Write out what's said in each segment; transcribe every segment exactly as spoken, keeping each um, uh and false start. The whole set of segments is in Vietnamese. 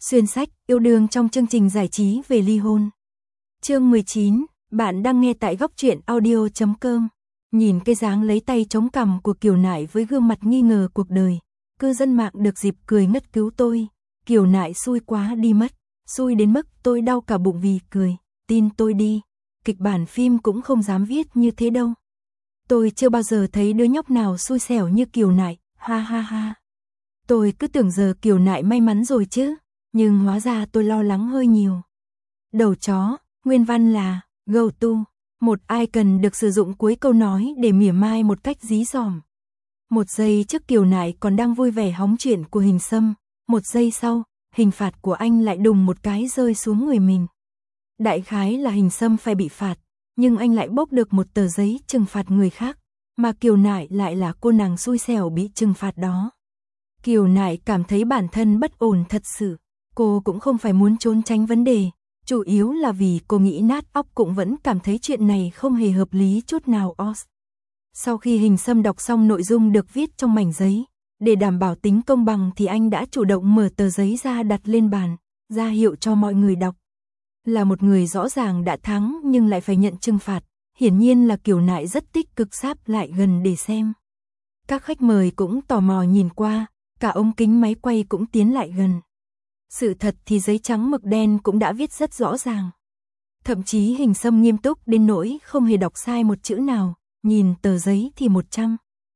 Xuyên sách, yêu đương trong chương trình giải trí về ly hôn. Chương mười chín, bạn đang nghe tại góc truyện audio chấm com. Nhìn cái dáng lấy tay chống cằm của Kiều Nại với gương mặt nghi ngờ cuộc đời, cư dân mạng được dịp cười ngất cứu tôi. Kiều Nại xui quá đi mất, xui đến mức tôi đau cả bụng vì cười, tin tôi đi, kịch bản phim cũng không dám viết như thế đâu. Tôi chưa bao giờ thấy đứa nhóc nào xui xẻo như Kiều Nại, ha ha ha. Tôi cứ tưởng giờ Kiều Nại may mắn rồi chứ, nhưng hóa ra tôi lo lắng hơi nhiều. Đầu chó, nguyên văn là, go to, một ai cần được sử dụng cuối câu nói để mỉa mai một cách dí dỏm. Một giây trước Kiều Nại còn đang vui vẻ hóng chuyện của Hình Sâm, một giây sau, hình phạt của anh lại đùng một cái rơi xuống người mình. Đại khái là Hình Sâm phải bị phạt, nhưng anh lại bốc được một tờ giấy trừng phạt người khác, mà Kiều Nại lại là cô nàng xui xẻo bị trừng phạt đó. Kiều Nại cảm thấy bản thân bất ổn thật sự, cô cũng không phải muốn trốn tránh vấn đề, chủ yếu là vì cô nghĩ nát óc cũng vẫn cảm thấy chuyện này không hề hợp lý chút nào. Os. Sau khi Hình Sâm đọc xong nội dung được viết trong mảnh giấy, để đảm bảo tính công bằng thì anh đã chủ động mở tờ giấy ra đặt lên bàn, ra hiệu cho mọi người đọc. Là một người rõ ràng đã thắng nhưng lại phải nhận trừng phạt, hiển nhiên là Kiều Nại rất tích cực sáp lại gần để xem. Các khách mời cũng tò mò nhìn qua, cả ống kính máy quay cũng tiến lại gần. Sự thật thì giấy trắng mực đen cũng đã viết rất rõ ràng. Thậm chí Hình Sâm nghiêm túc đến nỗi không hề đọc sai một chữ nào, nhìn tờ giấy thì một trăm.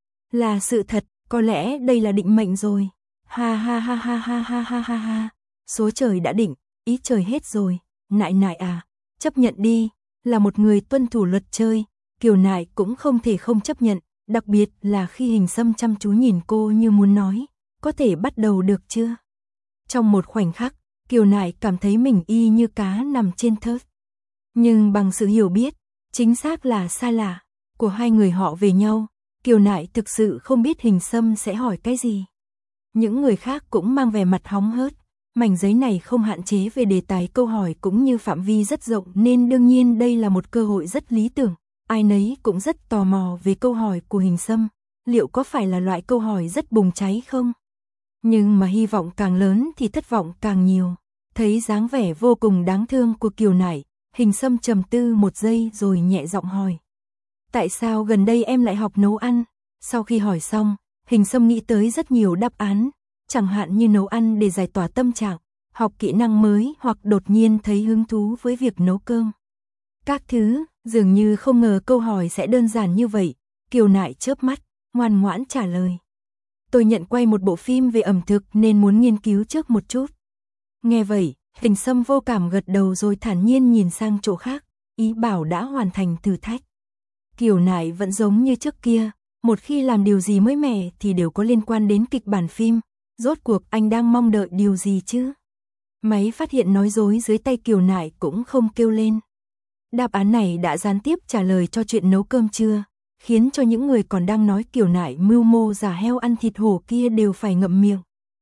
Là sự thật, có lẽ đây là định mệnh rồi. Ha ha ha ha ha ha ha ha ha. Số trời đã định, ý trời hết rồi. Nại Nại à, chấp nhận đi, là một người tuân thủ luật chơi, Kiều Nại cũng không thể không chấp nhận, đặc biệt là khi Hình Sâm chăm chú nhìn cô như muốn nói, có thể bắt đầu được chưa? Trong một khoảnh khắc, Kiều Nại cảm thấy mình y như cá nằm trên thớt. Nhưng bằng sự hiểu biết, chính xác là xa lạ, của hai người họ về nhau, Kiều Nại thực sự không biết Hình Sâm sẽ hỏi cái gì. Những người khác cũng mang vẻ mặt hóng hớt, mảnh giấy này không hạn chế về đề tài câu hỏi cũng như phạm vi rất rộng nên đương nhiên đây là một cơ hội rất lý tưởng. Ai nấy cũng rất tò mò về câu hỏi của Hình Sâm, liệu có phải là loại câu hỏi rất bùng cháy không? Nhưng mà hy vọng càng lớn thì thất vọng càng nhiều. Thấy dáng vẻ vô cùng đáng thương của Kiều Nại, Hình Sâm trầm tư một giây rồi nhẹ giọng hỏi. Tại sao gần đây em lại học nấu ăn? Sau khi hỏi xong, Hình Sâm nghĩ tới rất nhiều đáp án, chẳng hạn như nấu ăn để giải tỏa tâm trạng, học kỹ năng mới hoặc đột nhiên thấy hứng thú với việc nấu cơm. Các thứ, dường như không ngờ câu hỏi sẽ đơn giản như vậy, Kiều Nại chớp mắt, ngoan ngoãn trả lời. Tôi nhận quay một bộ phim về ẩm thực nên muốn nghiên cứu trước một chút. Nghe vậy, Hình Sâm vô cảm gật đầu rồi thản nhiên nhìn sang chỗ khác, ý bảo đã hoàn thành thử thách. Kiều Nại vẫn giống như trước kia, một khi làm điều gì mới mẻ thì đều có liên quan đến kịch bản phim, rốt cuộc anh đang mong đợi điều gì chứ? Máy phát hiện nói dối dưới tay Kiều Nại cũng không kêu lên. Đáp án này đã gián tiếp trả lời cho chuyện nấu cơm chưa, khiến cho những người còn đang nói Kiều Nại mưu mô giả heo ăn thịt hổ kia đều phải ngậm miệng.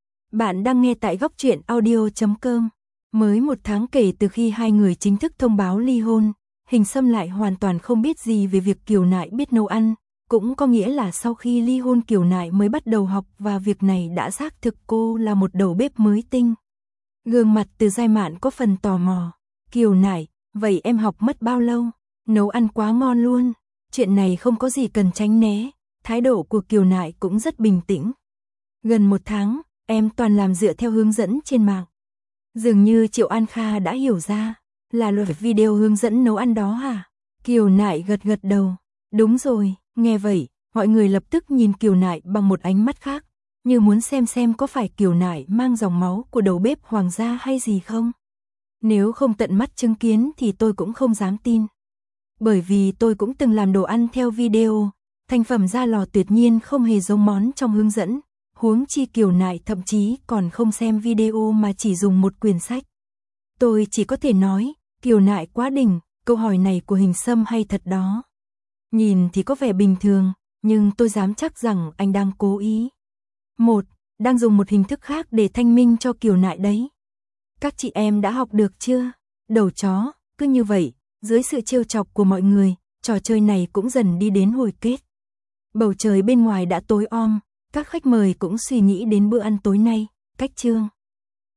Bạn đang nghe tại góc truyện audio chấm com. Mới một tháng kể từ khi hai người chính thức thông báo ly hôn, Hình Sâm lại hoàn toàn không biết gì về việc Kiều Nại biết nấu ăn, cũng có nghĩa là sau khi ly hôn Kiều Nại mới bắt đầu học và việc này đã xác thực cô là một đầu bếp mới tinh. Gương mặt Từ Giai Mạn có phần tò mò. Kiều Nại, vậy em học mất bao lâu? Nấu ăn quá ngon luôn. Chuyện này không có gì cần tránh né, thái độ của Kiều Nại cũng rất bình tĩnh. Gần một tháng, em toàn làm dựa theo hướng dẫn trên mạng. Dường như Triệu An Kha đã hiểu ra, là loại video hướng dẫn nấu ăn đó hả? Kiều Nại gật gật đầu. Đúng rồi, nghe vậy, mọi người lập tức nhìn Kiều Nại bằng một ánh mắt khác, như muốn xem xem có phải Kiều Nại mang dòng máu của đầu bếp hoàng gia hay gì không. Nếu không tận mắt chứng kiến thì tôi cũng không dám tin. Bởi vì tôi cũng từng làm đồ ăn theo video, thành phẩm ra lò tuyệt nhiên không hề giống món trong hướng dẫn, huống chi Kiều Nại thậm chí còn không xem video mà chỉ dùng một quyển sách. Tôi chỉ có thể nói, Kiều Nại quá đỉnh, câu hỏi này của Hình Sâm hay thật đó. Nhìn thì có vẻ bình thường, nhưng tôi dám chắc rằng anh đang cố ý. Một, đang dùng một hình thức khác để thanh minh cho Kiều Nại đấy. Các chị em đã học được chưa? Đầu chó, cứ như vậy, dưới sự trêu chọc của mọi người, trò chơi này cũng dần đi đến hồi kết. Bầu trời bên ngoài đã tối om, các khách mời cũng suy nghĩ đến bữa ăn tối nay, cách chương.